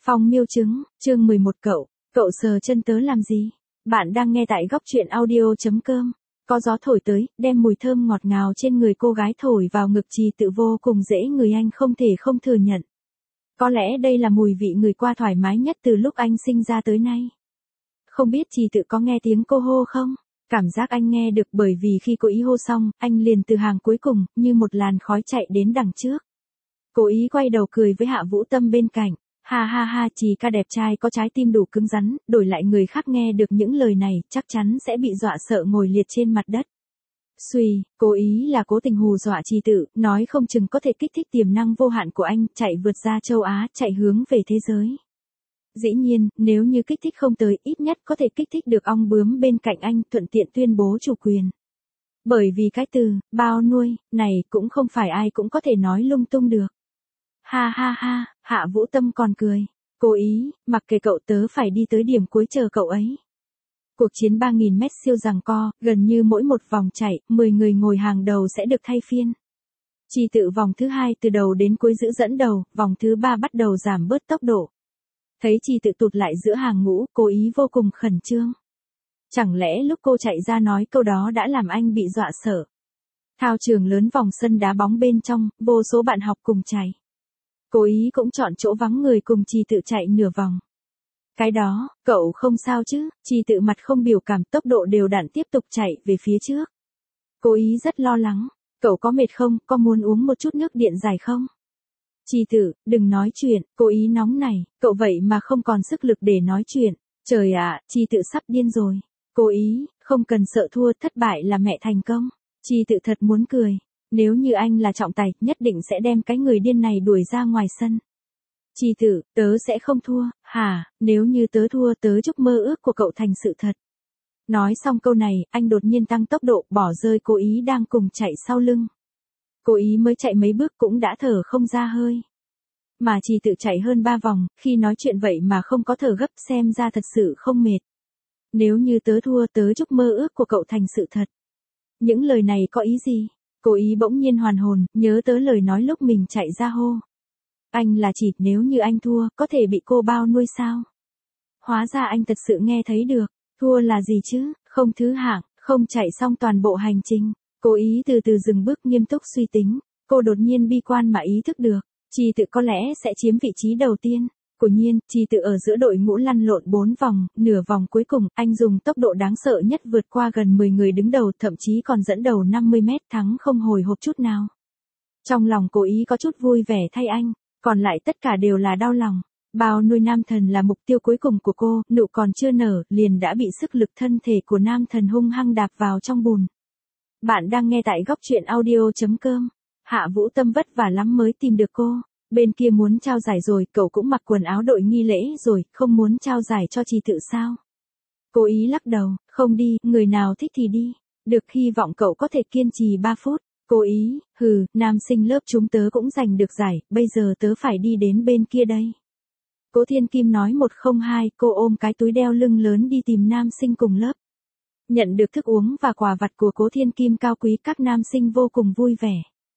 Phong miêu trứng, chương 11 cậu sờ chân tớ làm gì? Bạn đang nghe tại góc truyện audio.com. Có gió thổi tới, đem mùi thơm ngọt ngào trên người cô gái thổi vào ngực Trì Tự vô cùng dễ người, anh không thể không thừa nhận. Có lẽ đây là mùi vị người qua thoải mái nhất từ lúc anh sinh ra tới nay. Không biết Trì Tự có nghe tiếng cô hô không? Cảm giác anh nghe được, bởi vì khi cô ý hô xong, anh liền từ hàng cuối cùng, như một làn khói chạy đến đằng trước. Cô ý quay đầu cười với Hạ Vũ Tâm bên cạnh. Ha ha ha, Trì ca đẹp trai có trái tim đủ cứng rắn, đổi lại người khác nghe được những lời này, chắc chắn sẽ bị dọa sợ ngồi liệt trên mặt đất. Suy, cố ý là cố tình hù dọa Trì Tự, nói không chừng có thể kích thích tiềm năng vô hạn của anh, chạy vượt ra châu Á, chạy hướng về thế giới. Dĩ nhiên, nếu như kích thích không tới, ít nhất có thể kích thích được ong bướm bên cạnh anh, thuận tiện tuyên bố chủ quyền. Bởi vì cái từ, bao nuôi, này cũng không phải ai cũng có thể nói lung tung được. Ha ha ha, Hạ Vũ Tâm còn cười. Cố ý, mặc kệ cậu, tớ phải đi tới điểm cuối chờ cậu ấy. Cuộc chiến 3.000 mét siêu giằng co, gần như mỗi một vòng chạy, 10 người ngồi hàng đầu sẽ được thay phiên. Trì Tự vòng thứ 2 từ đầu đến cuối giữ dẫn đầu, vòng thứ 3 bắt đầu giảm bớt tốc độ. Thấy Trì Tự tụt lại giữa hàng ngũ, cố ý vô cùng khẩn trương. Chẳng lẽ lúc cô chạy ra nói câu đó đã làm anh bị dọa sợ? Thao trường lớn, vòng sân đá bóng bên trong, vô số bạn học cùng chạy. Cố ý cũng chọn chỗ vắng người cùng Trì Tự chạy nửa vòng. Cái đó, cậu không sao chứ? Trì Tự mặt không biểu cảm, tốc độ đều đặn tiếp tục chạy về phía trước. Cố ý rất lo lắng. Cậu có mệt không, có muốn uống một chút nước điện giải không? Trì Tự, đừng nói chuyện, cố ý nóng này, cậu vậy mà không còn sức lực để nói chuyện. Trời ạ, Trì Tự sắp điên rồi. Cố ý, không cần sợ thua, thất bại là mẹ thành công. Trì Tự thật muốn cười. Nếu như anh là trọng tài, nhất định sẽ đem cái người điên này đuổi ra ngoài sân. Trì Tự, tớ sẽ không thua, hả? Nếu như tớ thua, tớ chúc mơ ước của cậu thành sự thật. Nói xong câu này, anh đột nhiên tăng tốc độ, bỏ rơi cố ý đang cùng chạy sau lưng. Cố ý mới chạy mấy bước cũng đã thở không ra hơi. Mà Trì Tự chạy hơn 3 vòng, khi nói chuyện vậy mà không có thở gấp, xem ra thật sự không mệt. Nếu như tớ thua, tớ chúc mơ ước của cậu thành sự thật. Những lời này có ý gì? Cố ý bỗng nhiên hoàn hồn, nhớ tới lời nói lúc mình chạy ra hô. Anh là chỉ, nếu như anh thua, có thể bị cô bao nuôi sao? Hóa ra anh thật sự nghe thấy được. Thua là gì chứ? Không thứ hạng, không chạy xong toàn bộ hành trình. Cố ý từ từ dừng bước, nghiêm túc suy tính. Cô đột nhiên bi quan mà ý thức được. Trì Tự có lẽ sẽ chiếm vị trí đầu tiên. Quả nhiên, Trì Tự ở giữa đội ngũ lăn lộn 4 vòng, nửa vòng cuối cùng, anh dùng tốc độ đáng sợ nhất vượt qua gần 10 người đứng đầu, thậm chí còn dẫn đầu 50 mét, thắng không hồi hộp chút nào. Trong lòng cố ý có chút vui vẻ thay anh, còn lại tất cả đều là đau lòng. Bao nuôi nam thần là mục tiêu cuối cùng của cô, nụ còn chưa nở, liền đã bị sức lực thân thể của nam thần hung hăng đạp vào trong bùn. Bạn đang nghe tại góc truyện audio.com. Hạ Vũ Tâm vất vả lắm mới tìm được cô. Bên kia muốn trao giải rồi, cậu cũng mặc quần áo đội nghi lễ rồi, không muốn trao giải cho Trì Tự sao? Cố ý lắc đầu, không đi, người nào thích thì đi. Được, hy vọng cậu có thể kiên trì 3 phút. Cố ý, nam sinh lớp chúng tớ cũng giành được giải, bây giờ tớ phải đi đến bên kia đây. Cố Thiên Kim nói 102, cô ôm cái túi đeo lưng lớn đi tìm nam sinh cùng lớp. Nhận được thức uống và quà vặt của Cố Thiên Kim cao quý, các nam sinh vô cùng vui vẻ.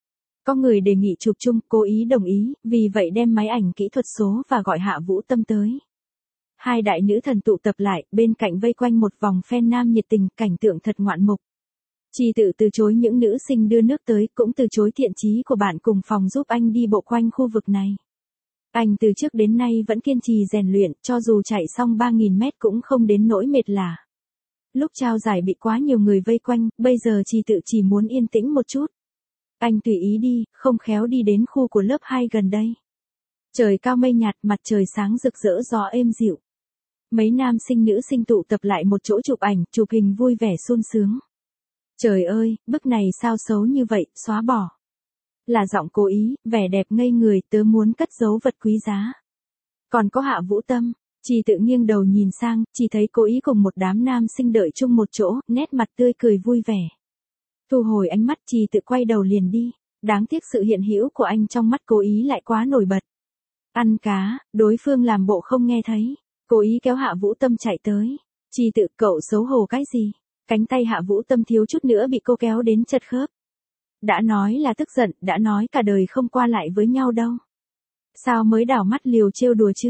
Có người đề nghị chụp chung, cố ý đồng ý, vì vậy đem máy ảnh kỹ thuật số và gọi Hạ Vũ Tâm tới. Hai đại nữ thần tụ tập lại, bên cạnh vây quanh một vòng fan nam nhiệt tình, cảnh tượng thật ngoạn mục. Trì Tự từ chối những nữ sinh đưa nước tới, cũng từ chối thiện chí của bạn cùng phòng giúp anh đi bộ quanh khu vực này. Anh từ trước đến nay vẫn kiên trì rèn luyện, cho dù chạy xong 3.000 mét cũng không đến nỗi mệt lả. Lúc trao giải bị quá nhiều người vây quanh, bây giờ Trì Tự chỉ muốn yên tĩnh một chút. Anh tùy ý đi, không khéo đi đến khu của lớp 2 gần đây. Trời cao mây nhạt, mặt trời sáng rực rỡ, gió êm dịu. Mấy nam sinh nữ sinh tụ tập lại một chỗ chụp ảnh, chụp hình vui vẻ sung sướng. Trời ơi, bức này sao xấu như vậy, xóa bỏ. Là giọng cố ý, vẻ đẹp ngây người, tớ muốn cất giấu vật quý giá. Còn có Hạ Vũ Tâm, Trì Tự nghiêng đầu nhìn sang, chỉ thấy cố ý cùng một đám nam sinh đợi chung một chỗ, nét mặt tươi cười vui vẻ. Thu hồi ánh mắt, Trì Tự quay đầu liền đi. Đáng tiếc sự hiện hữu của anh trong mắt cố ý lại quá nổi bật. Ăn cá, đối phương làm bộ không nghe thấy. Cố ý kéo Hạ Vũ Tâm chạy tới. Trì Tự, cậu xấu hổ cái gì? Cánh tay Hạ Vũ Tâm thiếu chút nữa bị cô kéo đến chật khớp. Đã nói là tức giận, đã nói cả đời không qua lại với nhau đâu. Sao mới đảo mắt liều trêu đùa chứ?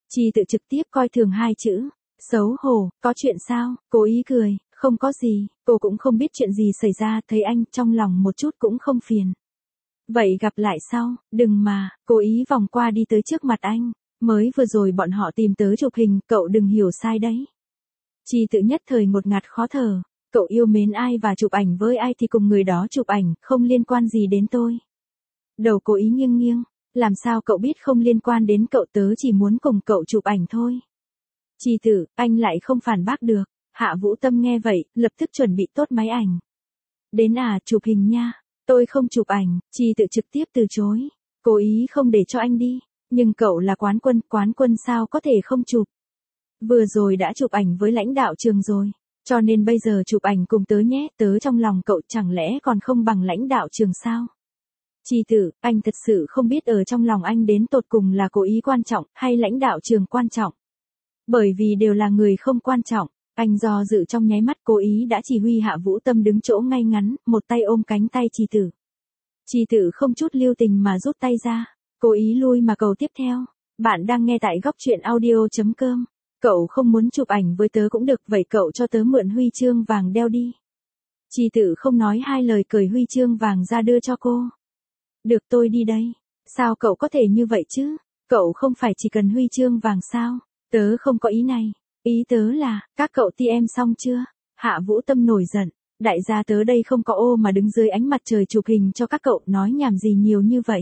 Chi tự trực tiếp coi thường hai chữ. Xấu hổ, có chuyện sao? Cố ý cười, không có gì, cô cũng không biết chuyện gì xảy ra, thấy anh trong lòng một chút cũng không phiền. Vậy gặp lại sau, đừng mà, cố ý vòng qua đi tới trước mặt anh. Mới vừa rồi bọn họ tìm tới chụp hình, cậu đừng hiểu sai đấy. Chi tự nhất thời ngột ngạt khó thở. Cậu yêu mến ai và chụp ảnh với ai thì cùng người đó chụp ảnh, không liên quan gì đến tôi. Đầu cố ý nghiêng nghiêng, làm sao cậu biết không liên quan đến cậu, tớ chỉ muốn cùng cậu chụp ảnh thôi. Chi tự, anh lại không phản bác được. Hạ Vũ Tâm nghe vậy, lập tức chuẩn bị tốt máy ảnh. Đến à, chụp hình nha. Tôi không chụp ảnh, Chi tự trực tiếp từ chối. Cố ý không để cho anh đi. Nhưng cậu là quán quân sao có thể không chụp. Vừa rồi đã chụp ảnh với lãnh đạo trường rồi. Cho nên bây giờ chụp ảnh cùng tớ nhé, tớ trong lòng cậu chẳng lẽ còn không bằng lãnh đạo trường sao? Chi tử, anh thật sự không biết ở trong lòng anh đến tột cùng là cố ý quan trọng hay lãnh đạo trường quan trọng. Bởi vì đều là người không quan trọng, anh do dự trong nháy mắt, cố ý đã chỉ huy Hạ Vũ Tâm đứng chỗ ngay ngắn, một tay ôm cánh tay Chi tử. Chi tử không chút lưu tình mà rút tay ra, cố ý lui mà cầu tiếp theo. Bạn đang nghe tại góc truyện audio.com. Cậu không muốn chụp ảnh với tớ cũng được, vậy cậu cho tớ mượn huy chương vàng đeo đi. Chi tự không nói hai lời cởi huy chương vàng ra đưa cho cô. Được, tôi đi đây. Sao cậu có thể như vậy chứ? Cậu không phải chỉ cần huy chương vàng sao? Tớ không có ý này. Ý tớ là, các cậu ti em xong chưa? Hạ Vũ Tâm nổi giận. Đại gia tớ đây không có ô mà đứng dưới ánh mặt trời chụp hình cho các cậu, nói nhảm gì nhiều như vậy.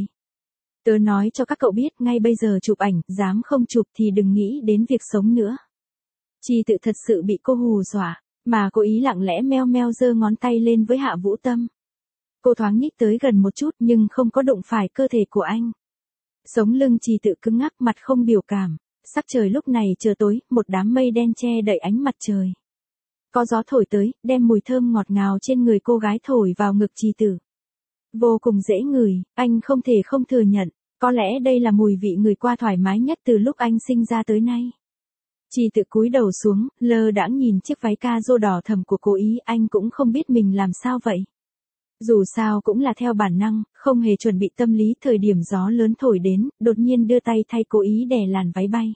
Tớ nói cho các cậu biết, ngay bây giờ chụp ảnh, dám không chụp thì đừng nghĩ đến việc sống nữa. Chi tự thật sự bị cô hù dọa, mà cố ý lặng lẽ meo meo giơ ngón tay lên với Hạ Vũ Tâm. Cô thoáng nhích tới gần một chút nhưng không có đụng phải cơ thể của anh. Sống lưng Chi tự cứng ngắc, mặt không biểu cảm. Sắc trời lúc này trời tối, một đám mây đen che đậy ánh mặt trời. Có gió thổi tới, đem mùi thơm ngọt ngào trên người cô gái thổi vào ngực Chi tử. Vô cùng dễ ngửi, anh không thể không thừa nhận. Có lẽ đây là mùi vị người qua thoải mái nhất từ lúc anh sinh ra tới nay. Chi tự cúi đầu xuống, lơ đãng nhìn chiếc váy ca-rô đỏ thẫm của cố ý, anh cũng không biết mình làm sao vậy. Dù sao cũng là theo bản năng, không hề chuẩn bị tâm lý, thời điểm gió lớn thổi đến, đột nhiên đưa tay thay cố ý đè làn váy bay.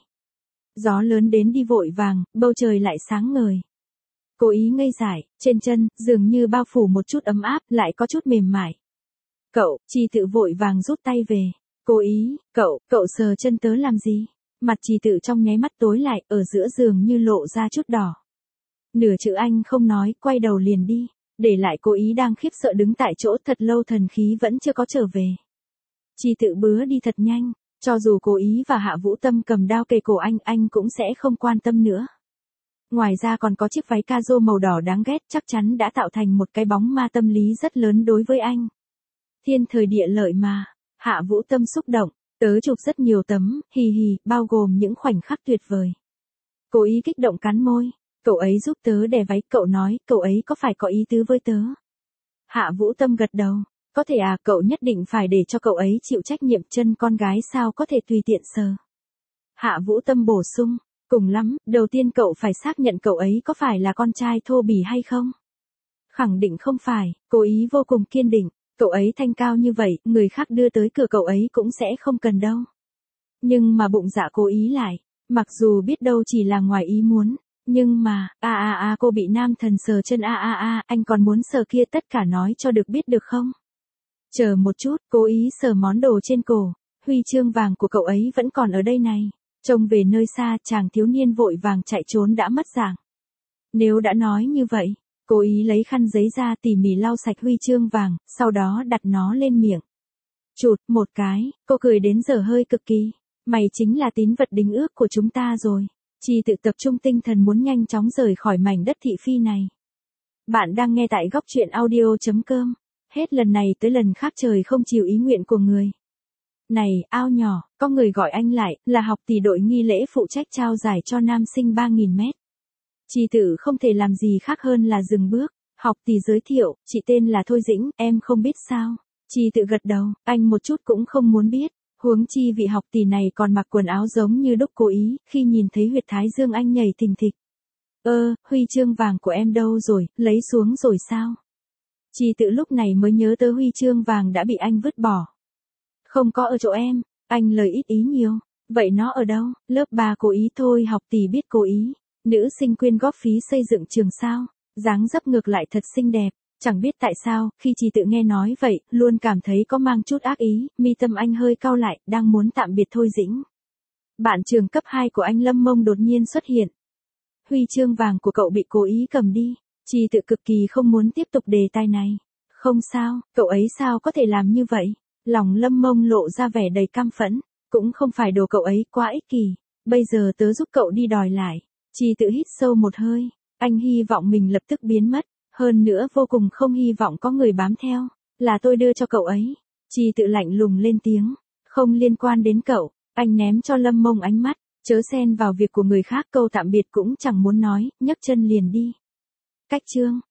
Gió lớn đến đi vội vàng, bầu trời lại sáng ngời. Cố ý ngây dại, trên chân, dường như bao phủ một chút ấm áp, lại có chút mềm mại. Cậu, Chi tự vội vàng rút tay về. Cố ý, cậu sờ chân tớ làm gì? Mặt Chi tự trong nháy mắt tối lại, ở giữa giường như lộ ra chút đỏ. Nửa chữ anh không nói, quay đầu liền đi, để lại cố ý đang khiếp sợ đứng tại chỗ thật lâu, thần khí vẫn chưa có trở về. Chi tự bứa đi thật nhanh, cho dù cố ý và Hạ Vũ Tâm cầm đao kề cổ anh cũng sẽ không quan tâm nữa. Ngoài ra còn có chiếc váy ca-rô màu đỏ đáng ghét, chắc chắn đã tạo thành một cái bóng ma tâm lý rất lớn đối với anh. Thiên thời địa lợi mà. Hạ Vũ Tâm xúc động, tớ chụp rất nhiều tấm, hì hì, bao gồm những khoảnh khắc tuyệt vời. Cố ý kích động cắn môi, cậu ấy giúp tớ đè váy, cậu nói, cậu ấy có phải có ý tứ với tớ? Hạ Vũ Tâm gật đầu, có thể à, cậu nhất định phải để cho cậu ấy chịu trách nhiệm, chân con gái sao có thể tùy tiện sờ. Hạ Vũ Tâm bổ sung, cùng lắm, đầu tiên cậu phải xác nhận cậu ấy có phải là con trai thô bỉ hay không? Khẳng định không phải, cố ý vô cùng kiên định. Cậu ấy thanh cao như vậy, người khác đưa tới cửa cậu ấy cũng sẽ không cần đâu. Nhưng mà bụng dạ cố ý lại, mặc dù biết đâu chỉ là ngoài ý muốn, nhưng mà, cô bị nam thần sờ chân anh còn muốn sờ kia, tất cả nói cho được biết được không? Chờ một chút, cố ý sờ món đồ trên cổ, huy chương vàng của cậu ấy vẫn còn ở đây này. Trông về nơi xa, chàng thiếu niên vội vàng chạy trốn đã mất dạng. Nếu đã nói như vậy, cố ý lấy khăn giấy ra tỉ mỉ lau sạch huy chương vàng, sau đó đặt nó lên miệng. Chụt một cái, cô cười đến dở hơi cực kỳ. Mày chính là tín vật đính ước của chúng ta rồi. Chi tự tập trung tinh thần muốn nhanh chóng rời khỏi mảnh đất thị phi này. Bạn đang nghe tại góc truyện audio.com. Hết lần này tới lần khác trời không chiều ý nguyện của người. Này, ao nhỏ, có người gọi anh lại, là học tỷ đội nghi lễ phụ trách trao giải cho nam sinh 3.000 mét. Chi tử không thể làm gì khác hơn là dừng bước. Học tỷ giới thiệu, chị tên là Thôi Dĩnh, em không biết sao? Chi tự gật đầu, anh một chút cũng không muốn biết. Huống chi vị học tỷ này còn mặc quần áo giống như đúc cố ý, khi nhìn thấy huyệt thái dương anh nhảy thình thịch. Huy chương vàng của em đâu rồi, lấy xuống rồi sao? Chi tự lúc này mới nhớ tới huy chương vàng đã bị anh vứt bỏ. Không có ở chỗ em, anh lời ít ý nhiều. Vậy nó ở đâu? Lớp 3 cố ý thôi, học tỷ biết cố ý. Nữ sinh quyên góp phí xây dựng trường sao? Dáng dấp ngược lại thật xinh đẹp. Chẳng biết tại sao, khi chị tự nghe nói vậy, luôn cảm thấy có mang chút ác ý, mi tâm anh hơi cau lại, đang muốn tạm biệt Thôi Dĩnh. Bạn trường cấp 2 của anh Lâm Mông đột nhiên xuất hiện. Huy chương vàng của cậu bị cố ý cầm đi. Chị tự cực kỳ không muốn tiếp tục đề tài này. Không sao, cậu ấy sao có thể làm như vậy? Lòng Lâm Mông lộ ra vẻ đầy căm phẫn. Cũng không phải đồ cậu ấy quá ích kỷ. Bây giờ tớ giúp cậu đi đòi lại. Chị tự hít sâu một hơi. Anh hy vọng mình lập tức biến mất. Hơn nữa vô cùng không hy vọng có người bám theo. Là tôi đưa cho cậu ấy. Chị tự lạnh lùng lên tiếng. Không liên quan đến cậu. Anh ném cho Lâm Mông ánh mắt. Chớ xen vào việc của người khác, câu tạm biệt cũng chẳng muốn nói, nhấc chân liền đi. Cách chương